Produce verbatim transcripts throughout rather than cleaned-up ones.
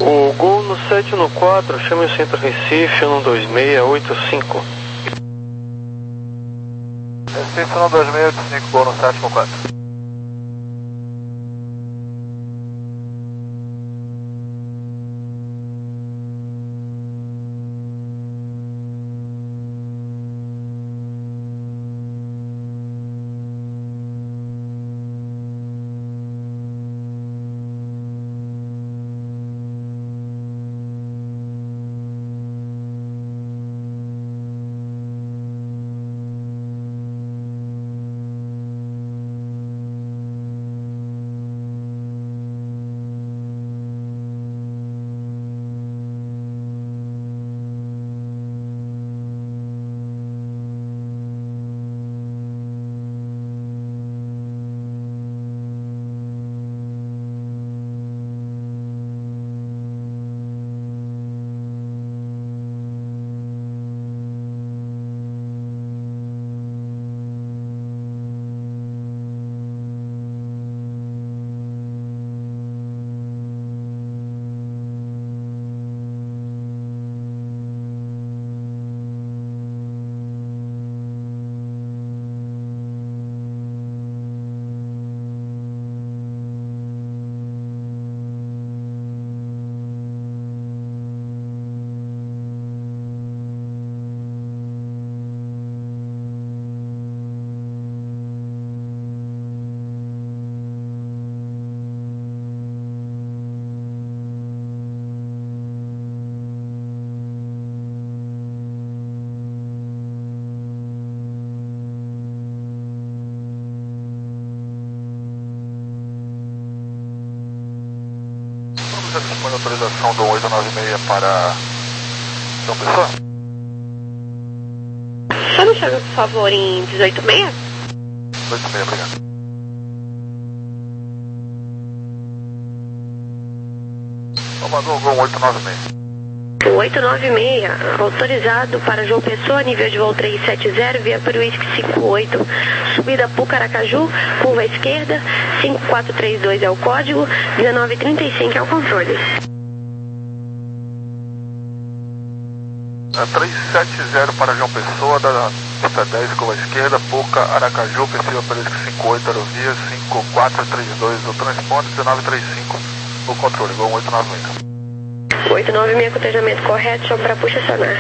O Gol no sete no quatro, chame o Centro Recife, um dois seis oito cinco. Recife um dois seis oito cinco, Gol no sete no quatro. Você dispõe autorização do oito nove seis para João Pessoa? Só me chama, por favor, em dezoito seis? dezoito seis, obrigado. Salvador, Gol oito nove seis. oito nove seis, autorizado para João Pessoa, nível de voo trezentos e setenta, via para o Whisky cinquenta e oito, subida Pucaracaju, curva à esquerda, cinco quatro três dois é o código, dezenove trinta e cinco é o controle. É trezentos e setenta para João Pessoa, da pista dez, curva à esquerda, Puca, Aracaju, Pessoa para o Whisky cinquenta e oito, aerovia cinco quatro três dois, o transponder dezenove trinta e cinco, o controle, Gol oito nove seis. oito nove seis, cotejamento correto, chama para puxa sonar.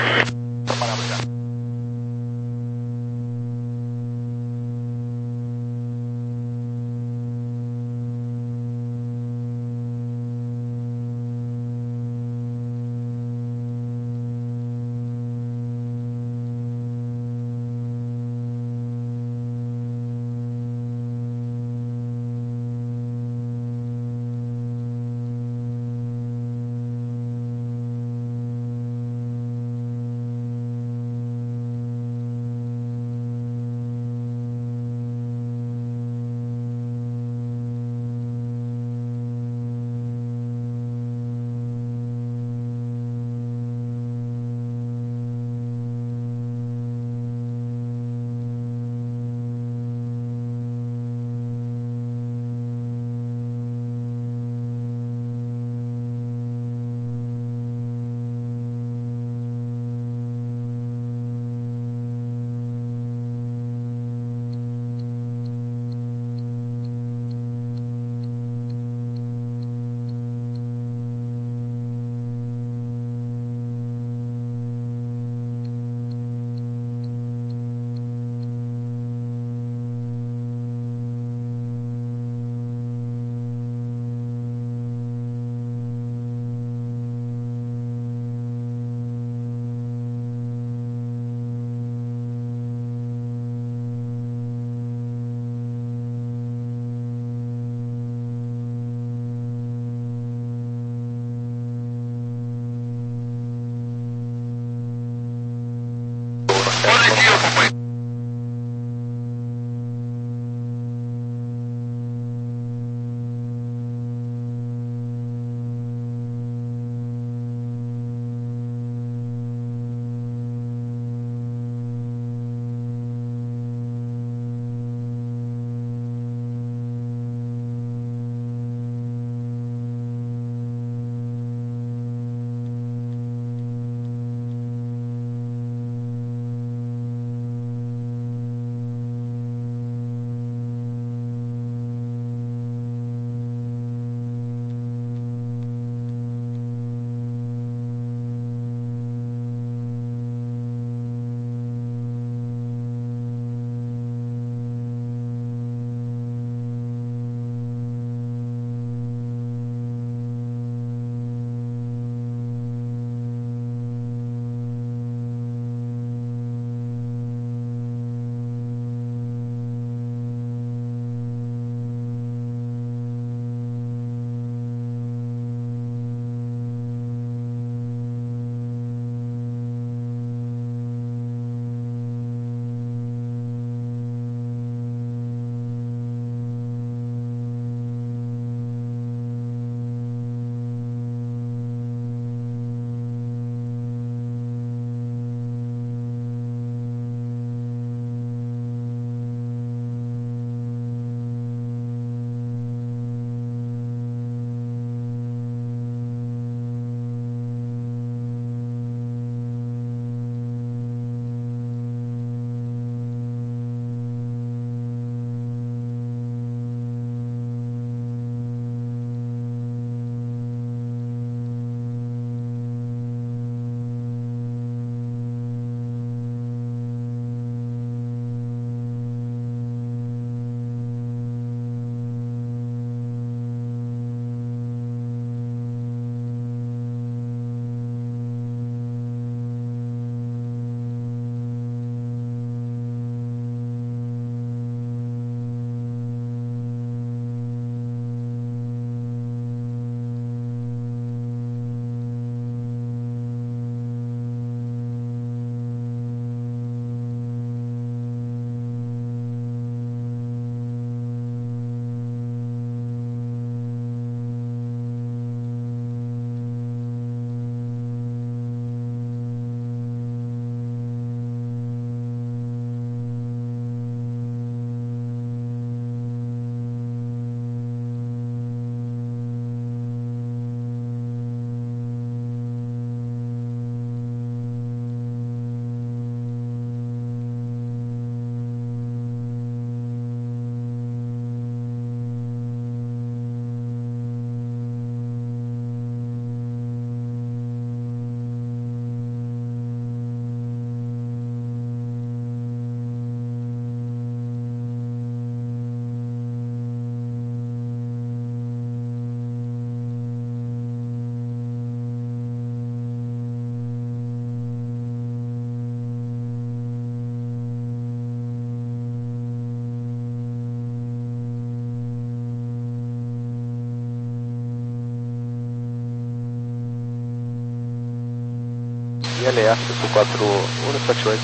L S, Azul quatro um sete oito.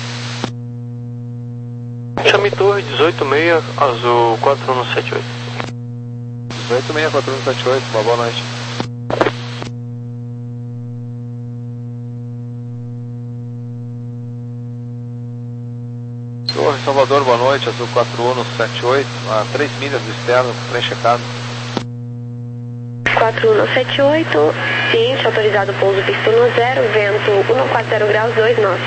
Chame Torre dezoito seis, Azul quatro um sete oito. dezoito seis, quatro um sete oito, uma boa noite. Torre Salvador, boa noite, Azul quatro um sete oito, a três milhas do externo, trem checado. quatro um sete oito, ciente, autorizado pouso pista no zero, vento um quatro zero graus, dois nós.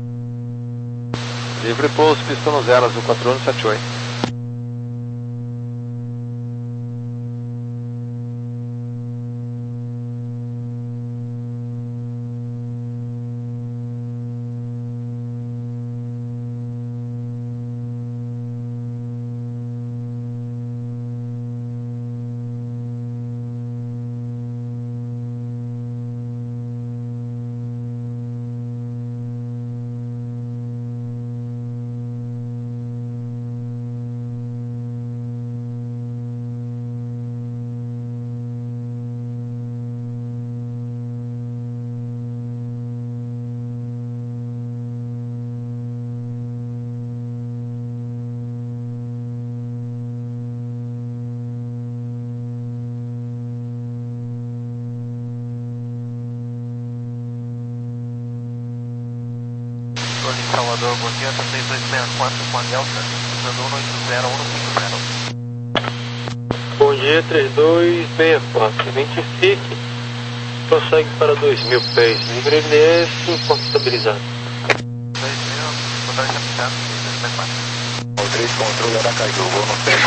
Livre pouso, pista no zero, Azul quatro um sete oito. Salvador, bom dia, três dois seis quatro com a Delta, usando um oito zero um cinco zero. Bom dia, três dois seis quatro, identifique, prossegue para dois mil pés, livre L S, ponto estabilizado. dois mil, motor capitado, três dois seis quatro. O três, controle Aracaju, vou no três.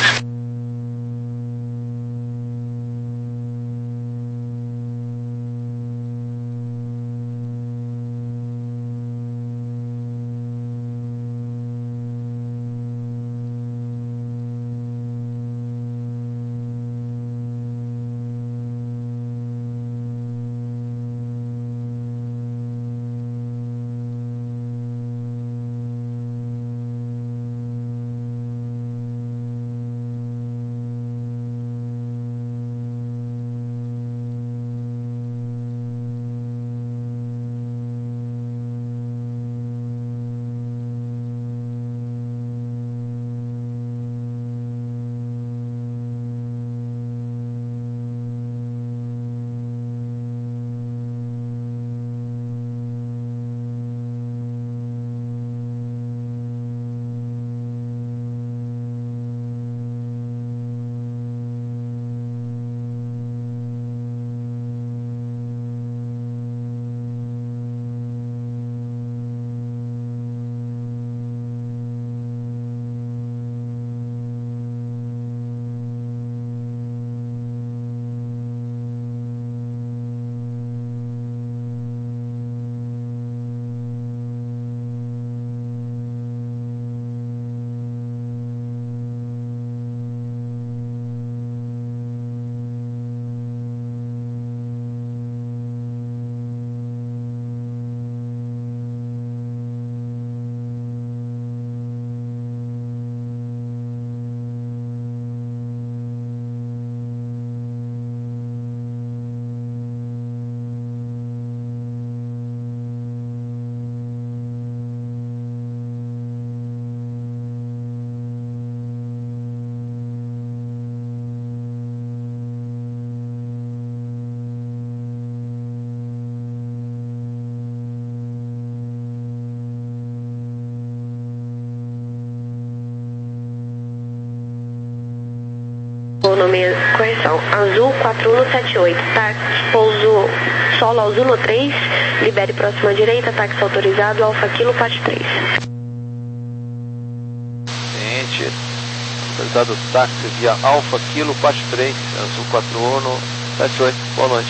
Nome, correção, Azul quatro um sete oito, táxi, pouso solo Azul no três, libere próxima direita, táxi autorizado, Alfa Kilo quatro três. Gente, autorizado táxi via Alfa Kilo quatro três, Azul quatro um sete oito, boa noite.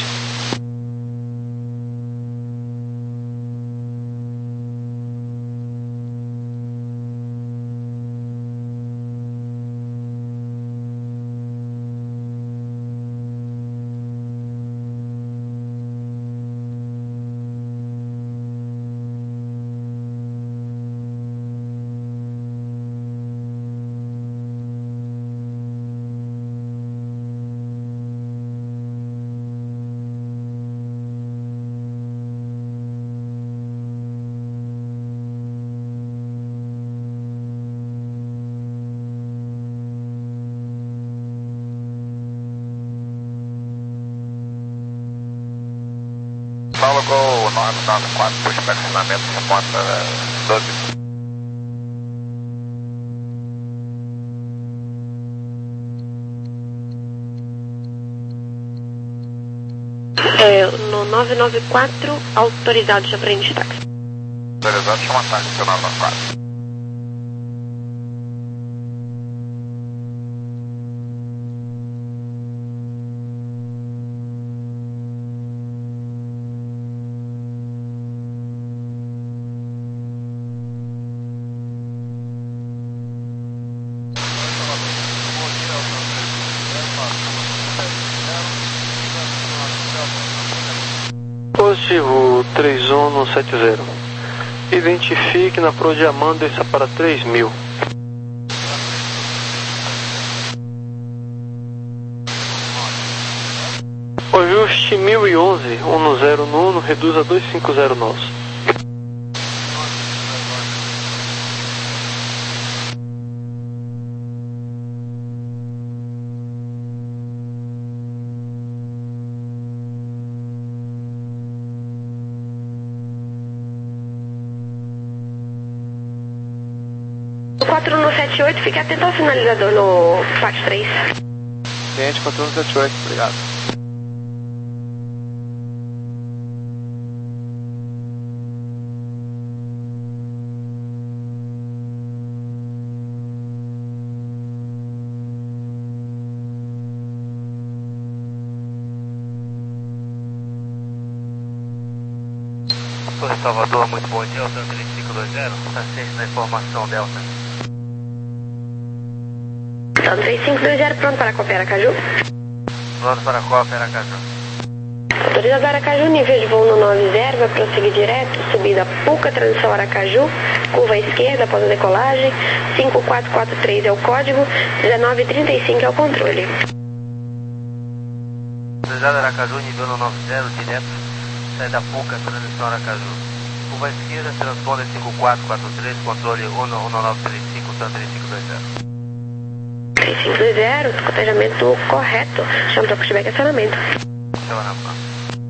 nove nove quatro, puxa para acionamento, reporta doze. É, no nove nove quatro, autorizado já frente de táxi. Autorizado, chama táxi, seu nove nove quatro. Positivo três um um sete zero. Identifique na Pro Diamante está para três mil. O ajuste mil e onze, um zero no Uno, reduz a dois cinco zero nove. quatro um sete oito, fique atento ao sinalizador no quatro três. Cliente quatro um sete oito, obrigado. Torre Salvador, muito bom dia, Delta três cinco dois zero, assiste na informação Delta. Delta três cinco dois zero, pronto para Copa Aracaju? Pronto para Copa Aracaju. Autorizado Aracaju, nível de voo no nove zero, vai prosseguir direto, subida Puca, transição Aracaju, curva à esquerda após a decolagem, cinco quatro quatro três é o código, dezenove trinta e cinco é o controle. Autorizado Aracaju, nível no nove zero, direto, saída Puca, transição Aracaju. Curva à esquerda, transponder cinco quatro quatro três, controle um um nove três cinco, três cinco dois zero. três cinco dois zero, cotejamento correto, chama para pushback acionamento. Chama na mão.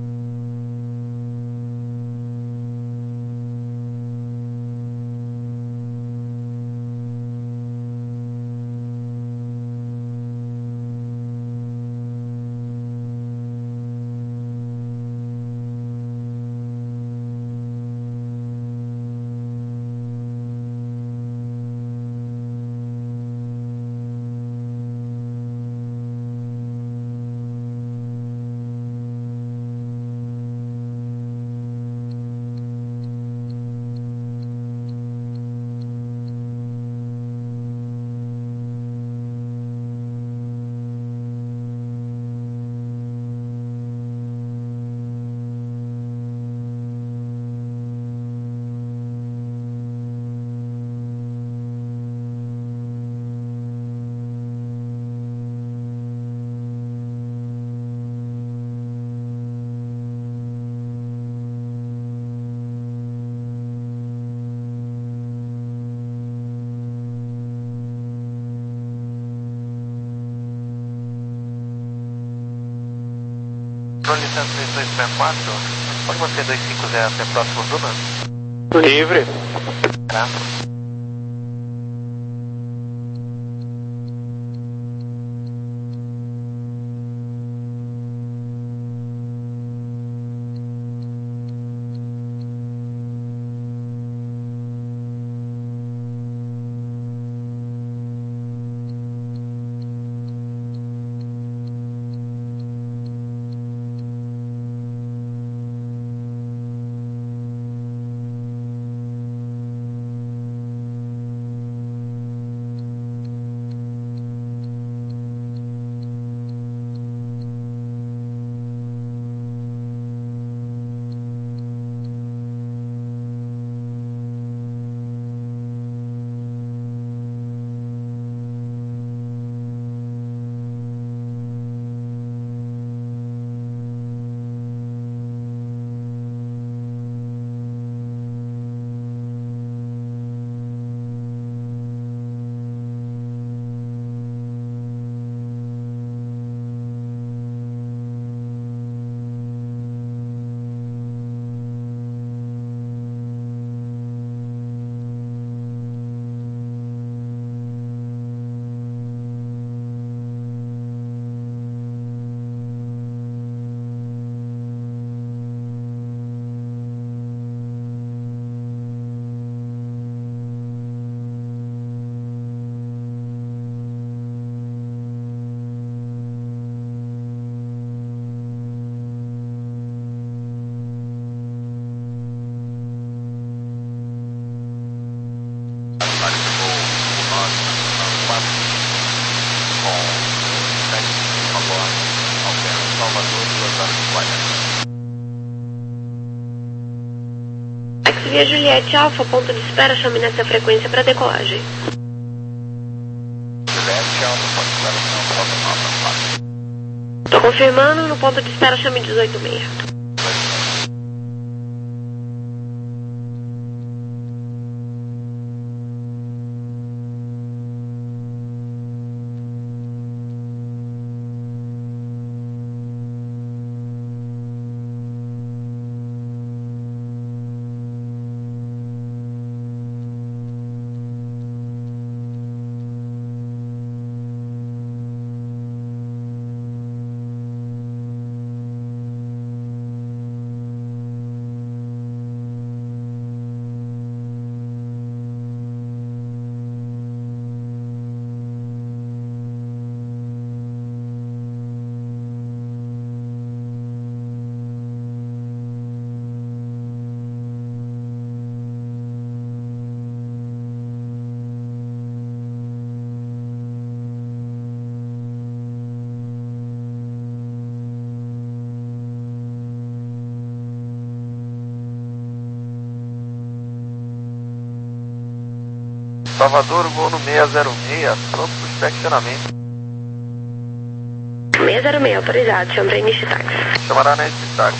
Controle cento e três dois sessenta e quatro, pode manter dois cinco zero até próximo turno? Livre. Tá. Via Juliette Alfa, ponto de espera, chame nessa frequência para decolagem. Juliette Alfa, ponto de espera, chame nessa. Tô confirmando, no ponto de espera, chame dezoito seis. Salvador, voo no seis zero seis, pronto para inspecionamento. seis zero seis, autorizado, chama para início de táxi. Chamará na início de táxi.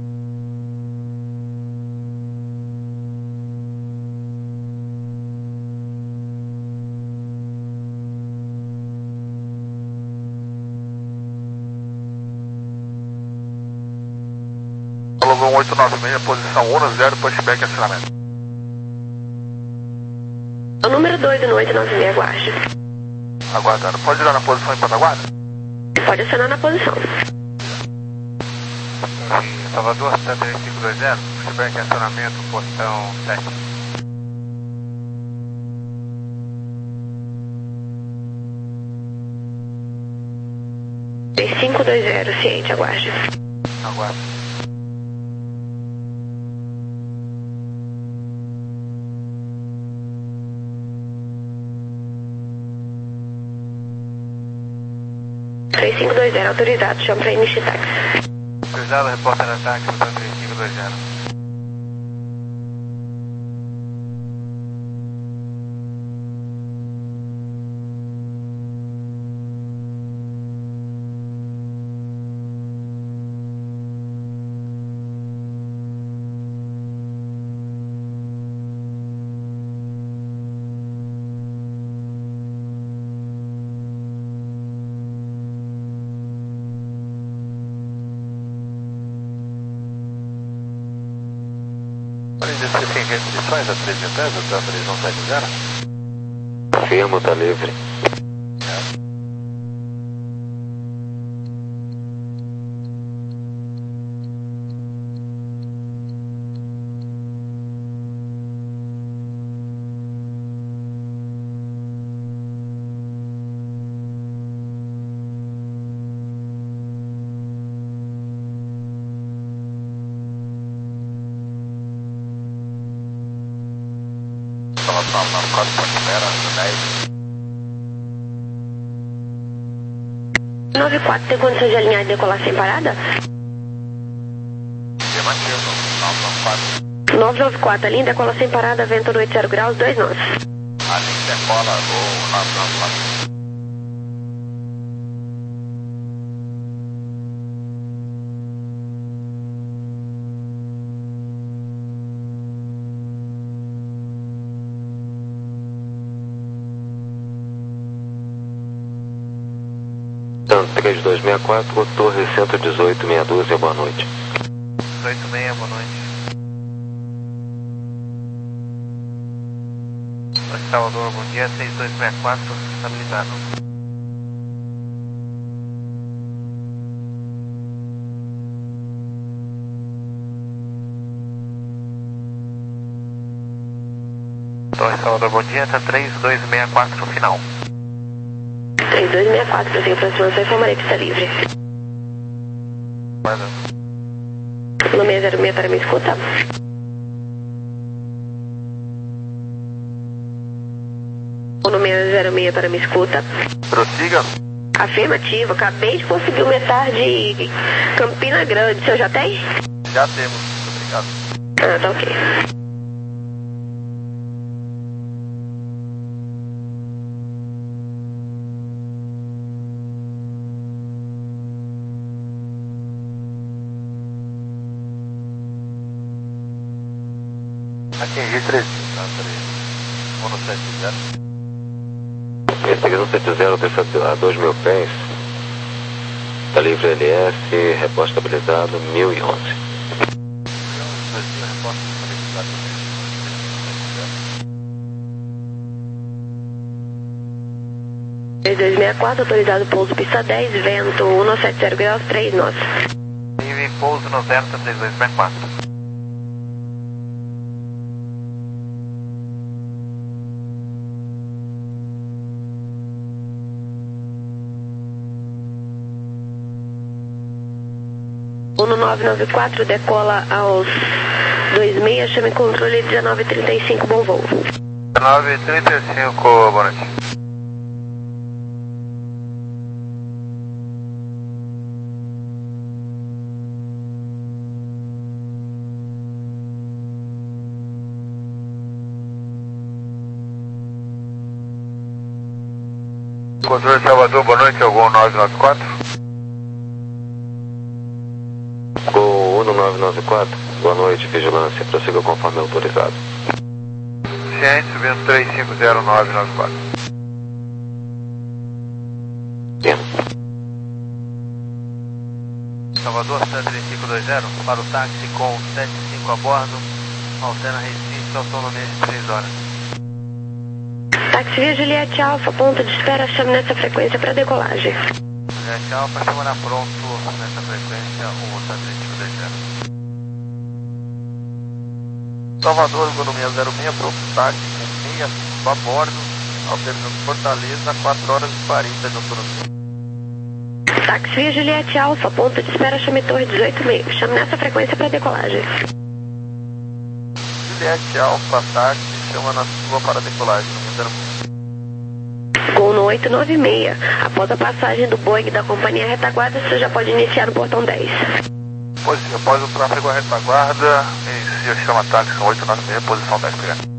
Alô, oito nove seis, posição um zero, pushback e acionamento. O número dois no oito nove seis, aguarde. Aguardando. Pode ir lá na posição em Pataguarda? Pode acionar na posição. Salvador, sete cinco dois zero, pushback, acionamento, portão sete. três cinco dois zero, ciente, aguarde. Aguardo. três cinco dois zero, autorizado, chama para início de táxi. Autorizado, repórter ataque, portão três cinco dois zero. Você tem restrições a três mil pés, até três não sete zero? Firmo, tá livre. nove quatro, tem condição de alinhar e decolar sem parada? nove nove quatro, alinha e decola sem parada, vento no oito zero graus, dois nós. Alinha e decola o nove nove quatro. três dois seis quatro, Torre cento e dezoito, meia dúzia, boa noite. dezoito seis, boa noite. Salvador, bom dia, seis dois seis quatro, estabilizado. Torre Salvador, bom dia, tá três dois seis quatro, final. três dois seis quatro, prosseguir aproximação, informarei que está livre. Manda. No seis zero seis para me escuta. No seis zero seis para me escuta. Prossiga. Afirmativo, acabei de conseguir o metar de Campina Grande, o senhor já tem? Já temos, obrigado. Ah, tá ok. Atingir três mil, tá? Uno sete zero. Esse um sete zero, descendo a dois mil pés. Tá livre L S, repórter estabilizado, mil e onze. três dois seis quatro, autorizado pouso pista dez, vento cento e setenta graus, três nós. Livre pouso no Delta três dois seis quatro. Uno nove nove quatro, decola aos dois seis, chame controle dezenove trinta e cinco, bom voo. dezenove trinta e cinco, boa noite. Controle Salvador, boa noite, Gol nove nove quatro. Gol Uno nove nove quatro, boa noite, vigilância, prossiga conforme autorizado. Ciente, subindo três cinco zero nove nove quatro. Sim. Salvador sete cinco dois zero, para o táxi com sete cinco a bordo, alterna Recife, autonomia de três horas. Táxi Via Juliette Alfa, ponto de espera, chame nessa frequência para decolagem. Juliette Alfa, chama pronto nessa frequência, o sete cinco dois zero. Salvador, economia zero seis, pronto táxi com meia a bordo, alternando Fortaleza, quatro horas e quarenta de autonomia. Táxi Via Juliette Alfa, ponto de espera, chame Torre dezoito meio, chame nessa frequência para decolagem. Juliette Alfa, táxi, chama na sua para decolagem, no zero seis. Gol no oito nove seis, após a passagem do Boeing da companhia retaguarda, você já pode iniciar no portão dez. Pois, após o tráfego à retaguarda, inicia chama táxi com oito nove seis, posição dez, obrigado.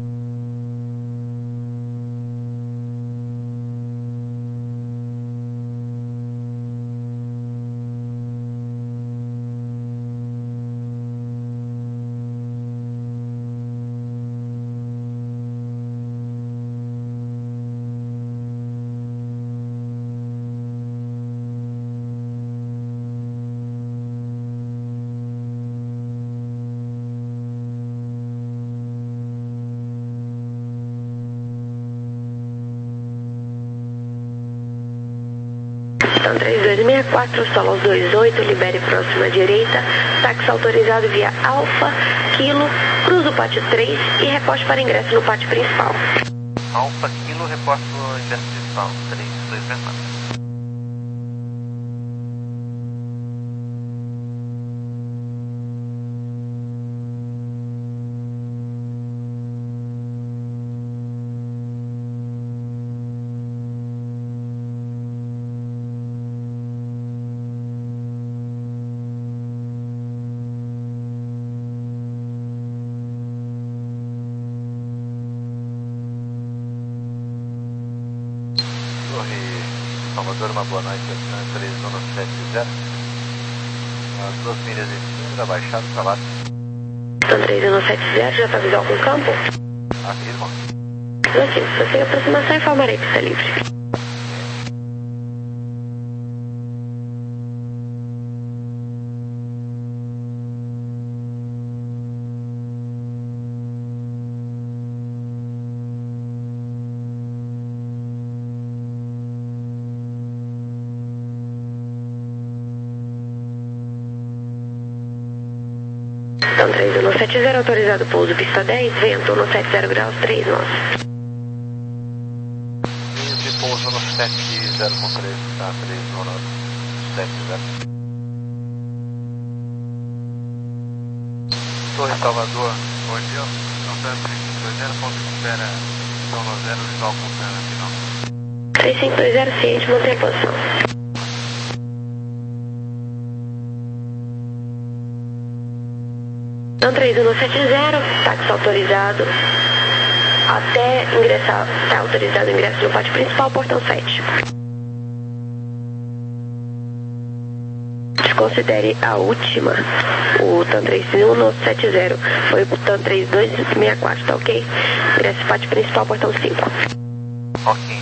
Então três dois seis quatro, solo aos dois oito, libere próxima direita, táxi autorizado via Alfa, Kilo, cruza o pátio três e reposte para ingresso no pátio principal. Alfa, Kilo, reporte no ingresso principal, três dois seis quatro. Salvador, uma boa noite, três um sete zero. As duas milhas em cima, baixado para lá. Então três um sete zero, já está visual com o campo? Afirma. Aqui, se você aproximação, informarei que está livre. Então três um sete zero, autorizado pouso pista dez, vento um sete zero graus, três nós. Linha de pouso no sete zero com três, tá? três um sete zero. Torre Salvador, bom dia. Não três cinco dois zero, ponto de espera, zona zero, visual com final. três cinco dois zero, ciente, mantém a posição. Então três um sete zero, táxi autorizado até ingressar, está autorizado o ingresso no pátio principal, portão sete. desconsidere a última, o TAM três um sete zero, foi o TAM três dois seis quatro, tá ok? Ingresso F A T principal, portão cinco. Ok.